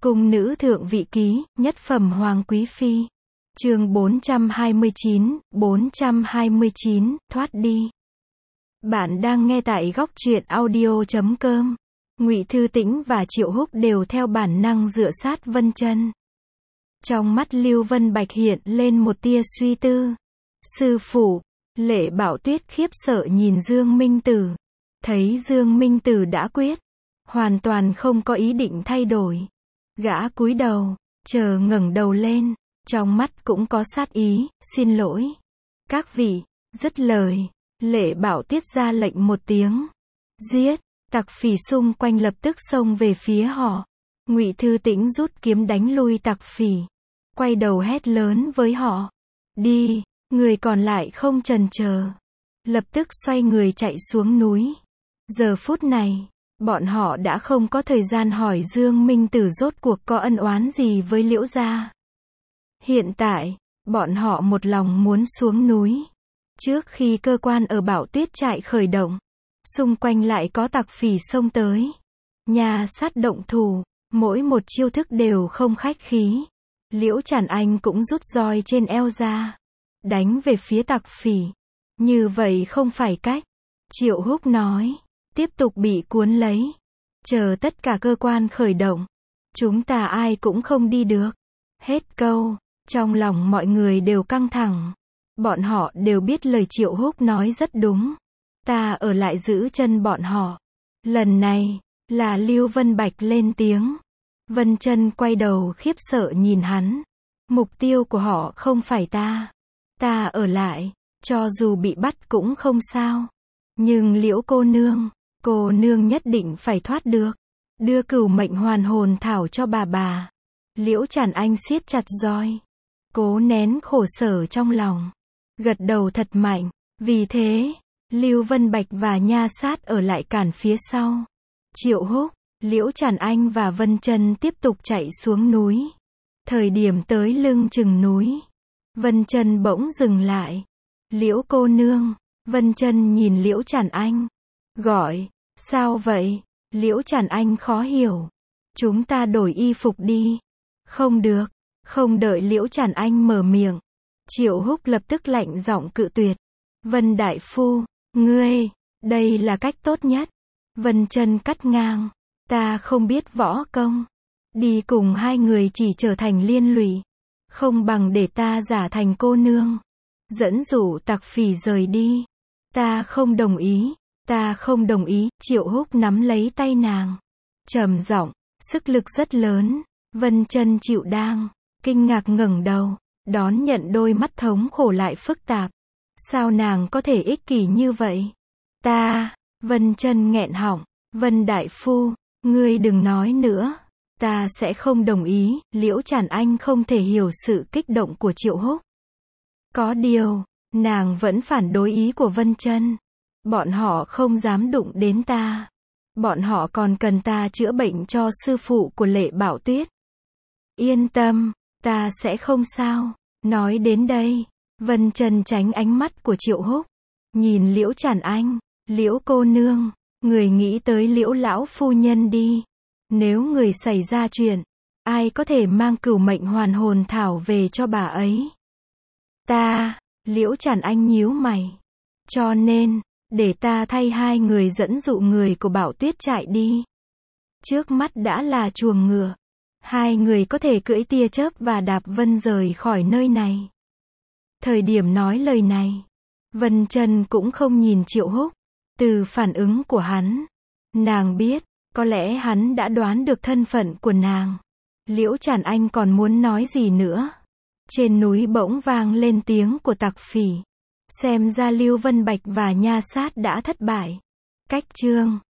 Cung nữ thượng vị ký, nhất phẩm hoàng quý phi. Chương 429, thoát đi. Bạn đang nghe tại góc truyện audio.com. Ngụy Thư Tĩnh và Triệu Húc đều theo bản năng dựa sát Vân Chân. Trong mắt Lưu Vân Bạch hiện lên một tia suy tư. Sư phụ, Lệ Bảo Tuyết khiếp sợ nhìn Dương Minh Tử. Thấy Dương Minh Tử đã quyết, hoàn toàn không có ý định thay đổi. Gã cúi đầu, chờ ngẩng đầu lên, trong mắt cũng có sát ý, xin lỗi. Các vị, dứt lời, Lệ Bảo Tuyết ra lệnh một tiếng. Giết, tặc phỉ xung quanh lập tức xông về phía họ. Ngụy Thư Tĩnh rút kiếm đánh lui tặc phỉ. Quay đầu hét lớn với họ. Đi, người còn lại không chần chờ. Lập tức xoay người chạy xuống núi. Giờ phút này, bọn họ đã không có thời gian hỏi Dương Minh Tử rốt cuộc có ân oán gì với Liễu gia. Hiện tại, bọn họ một lòng muốn xuống núi. Trước khi cơ quan ở Bảo Tuyết trại khởi động, xung quanh lại có tặc phỉ xông tới. Nhà sát động thủ, mỗi một chiêu thức đều không khách khí. Liễu Trản Anh cũng rút roi trên eo ra, đánh về phía tặc phỉ. Như vậy không phải cách. Triệu Húc nói, tiếp tục bị cuốn lấy. Chờ tất cả cơ quan khởi động, chúng ta ai cũng không đi được. Hết câu, trong lòng mọi người đều căng thẳng. Bọn họ đều biết lời Triệu Húc nói rất đúng. Ta ở lại giữ chân bọn họ. Lần này, là Lưu Vân Bạch lên tiếng. Vân Chân quay đầu khiếp sợ nhìn hắn. Mục tiêu của họ không phải ta. Ta ở lại, cho dù bị bắt cũng không sao. Nhưng Liễu cô nương nhất định phải thoát được. Đưa Cửu Mệnh Hoàn Hồn Thảo cho bà. Liễu Trản Anh siết chặt roi, cố nén khổ sở trong lòng, gật đầu thật mạnh. Vì thế, Lưu Vân Bạch và Nha Sát ở lại cản phía sau. Triệu Húc, Liễu Trản Anh và Vân Chân tiếp tục chạy xuống núi. Thời điểm tới lưng chừng núi, Vân Chân bỗng dừng lại. Liễu cô nương. Vân Chân nhìn Liễu Trản Anh, gọi, sao vậy? Liễu Trản Anh khó hiểu. Chúng ta đổi y phục đi. Không được. Không đợi Liễu Trản Anh mở miệng, Triệu Húc lập tức lạnh giọng cự tuyệt. Vân đại phu, ngươi, đây là cách tốt nhất. Vân Chân cắt ngang, ta không biết võ công. Đi cùng hai người chỉ trở thành liên lụy. Không bằng để ta giả thành cô nương, dẫn dụ tặc phỉ rời đi. Ta không đồng ý. Ta không đồng ý. Triệu Húc nắm lấy tay nàng, trầm giọng, sức lực rất lớn. Vân Chân chịu đang, kinh ngạc ngẩng đầu, đón nhận đôi mắt thống khổ lại phức tạp. Sao nàng có thể ích kỷ như vậy? Vân Chân nghẹn họng, Vân đại phu, ngươi đừng nói nữa. Ta sẽ không đồng ý. Liễu Trản Anh không thể hiểu sự kích động của Triệu Húc. Có điều, nàng vẫn phản đối ý của Vân Chân. Bọn họ không dám đụng đến ta. Bọn họ còn cần ta chữa bệnh cho sư phụ của Lệ Bảo Tuyết. Yên tâm, ta sẽ không sao. Nói đến đây, Vân Chân tránh ánh mắt của Triệu Húc, nhìn Liễu Trản Anh. Liễu cô nương, người nghĩ tới Liễu lão phu nhân đi. Nếu người xảy ra chuyện, ai có thể mang Cửu Mệnh Hoàn Hồn Thảo về cho bà ấy? Liễu Trản Anh nhíu mày. Cho nên, để ta thay hai người dẫn dụ người của Bảo Tuyết trại đi. Trước mắt đã là chuồng ngựa. Hai người có thể cưỡi tia chớp và đạp vân rời khỏi nơi này. Thời điểm nói lời này, Vân Chân cũng không nhìn Triệu Húc. Từ phản ứng của hắn, nàng biết, có lẽ hắn đã đoán được thân phận của nàng. Liễu Trản Anh còn muốn nói gì nữa. Trên núi bỗng vang lên tiếng của tặc phỉ. Xem ra Lưu Vân Bạch và Nha Sát đã thất bại. Cách chương